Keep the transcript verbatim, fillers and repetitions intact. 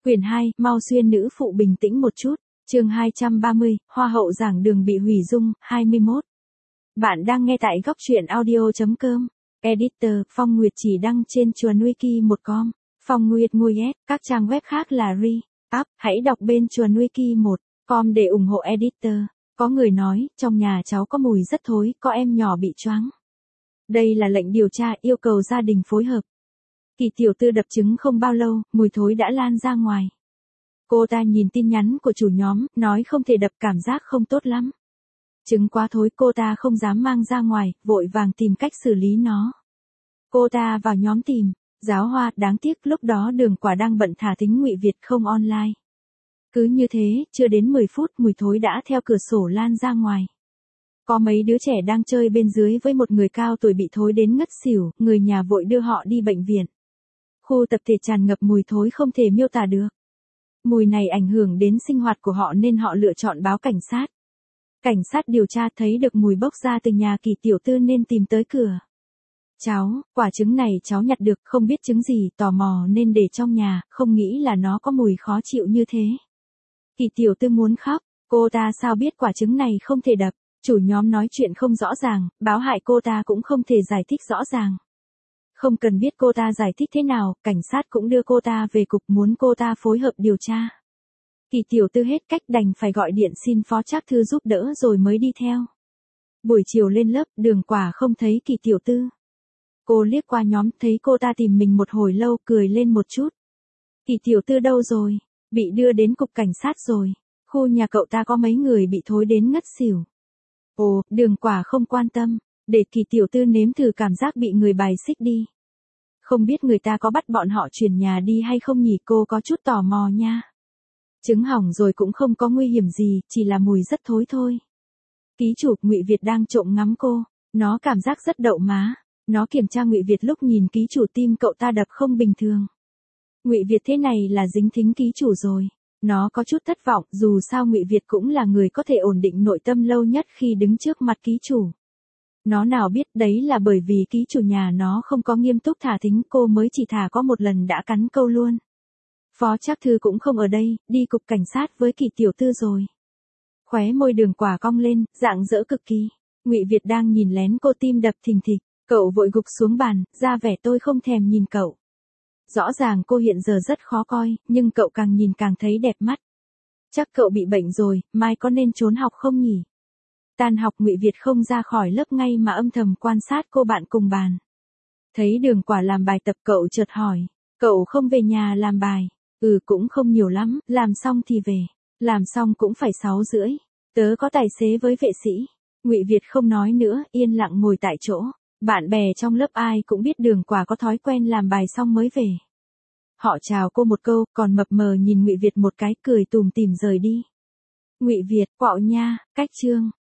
Quyển hai, mau xuyên nữ phụ bình tĩnh một chút. Chương hai trăm ba mươi, Hoa hậu giảng đường bị hủy dung, hai mươi mốt. Bạn đang nghe tại góc truyện audio chấm com. Editor, Phong Nguyệt chỉ đăng trên chuồn wiki một com. Phong Nguyệt ngồi S, các trang web khác là re, up, hãy đọc bên chuồn wiki một com để ủng hộ editor. Có người nói, trong nhà cháu có mùi rất thối, có em nhỏ bị choáng. Đây là lệnh điều tra yêu cầu gia đình phối hợp. Kỳ tiểu tư đập trứng không bao lâu, mùi thối đã lan ra ngoài. Cô ta nhìn tin nhắn của chủ nhóm, nói không thể đập, cảm giác không tốt lắm. Trứng quá thối, cô ta không dám mang ra ngoài, vội vàng tìm cách xử lý nó. Cô ta vào nhóm tìm, Giáo Hoa, đáng tiếc lúc đó Đường Quả đang bận thả thính Ngụy Việt không online. Cứ như thế, chưa đến mười phút mùi thối đã theo cửa sổ lan ra ngoài. Có mấy đứa trẻ đang chơi bên dưới với một người cao tuổi bị thối đến ngất xỉu, người nhà vội đưa họ đi bệnh viện. Khu tập thể tràn ngập mùi thối không thể miêu tả được. Mùi này ảnh hưởng đến sinh hoạt của họ nên họ lựa chọn báo cảnh sát. Cảnh sát điều tra thấy được mùi bốc ra từ nhà Kỳ tiểu tư nên tìm tới cửa. Cháu, quả trứng này cháu nhặt được, không biết trứng gì, tò mò nên để trong nhà, không nghĩ là nó có mùi khó chịu như thế. Kỳ tiểu tư muốn khóc, cô ta sao biết quả trứng này không thể đập, chủ nhóm nói chuyện không rõ ràng, báo hại cô ta cũng không thể giải thích rõ ràng. Không cần biết cô ta giải thích thế nào, cảnh sát cũng đưa cô ta về cục muốn cô ta phối hợp điều tra. Kỳ tiểu tư hết cách đành phải gọi điện xin Phó Trác Thư giúp đỡ rồi mới đi theo. Buổi chiều lên lớp, Đường Quả không thấy Kỳ tiểu tư. Cô liếc qua nhóm, thấy cô ta tìm mình một hồi lâu, cười lên một chút. Kỳ tiểu tư đâu rồi? Bị đưa đến cục cảnh sát rồi. Khu nhà cậu ta có mấy người bị thối đến ngất xỉu. Ồ, Đường Quả không quan tâm, để Kỳ tiểu tư nếm thử cảm giác bị người bài xích đi. Không biết người ta có bắt bọn họ chuyển nhà đi hay không nhỉ, cô có chút tò mò nha. Trứng hỏng rồi cũng không có nguy hiểm gì, chỉ là mùi rất thối thôi. Ký chủ Ngụy Việt đang trộm ngắm cô, nó cảm giác rất đậu má. Nó kiểm tra Ngụy Việt lúc nhìn ký chủ, tim cậu ta đập không bình thường. Ngụy Việt thế này là dính thính ký chủ rồi. Nó có chút thất vọng, dù sao Ngụy Việt cũng là người có thể ổn định nội tâm lâu nhất khi đứng trước mặt ký chủ. Nó nào biết đấy là bởi vì ký chủ nhà nó không có nghiêm túc thả thính, cô mới chỉ thả có một lần đã cắn câu luôn. Phó Trác Thư cũng không ở đây, đi cục cảnh sát với Kỳ tiểu tư rồi. Khóe môi Đường Quả cong lên, rạng rỡ cực kỳ. Ngụy Việt đang nhìn lén cô, tim đập thình thịch. Cậu vội gục xuống bàn, ra vẻ tôi không thèm nhìn cậu. Rõ ràng cô hiện giờ rất khó coi, nhưng cậu càng nhìn càng thấy đẹp mắt. Chắc cậu bị bệnh rồi, mai có nên trốn học không nhỉ? Tan học Ngụy Việt không ra khỏi lớp ngay mà âm thầm quan sát cô bạn cùng bàn. Thấy Đường Quả làm bài tập cậu chợt hỏi, cậu không về nhà làm bài? Ừ, cũng không nhiều lắm, làm xong thì về. Làm xong cũng phải sáu rưỡi. Tớ có tài xế với vệ sĩ. Ngụy Việt không nói nữa, yên lặng ngồi tại chỗ. Bạn bè trong lớp ai cũng biết Đường Quả có thói quen làm bài xong mới về. Họ chào cô một câu, còn mập mờ nhìn Ngụy Việt một cái, cười tủm tỉm rời đi. Ngụy Việt, quạo nha, cách chương.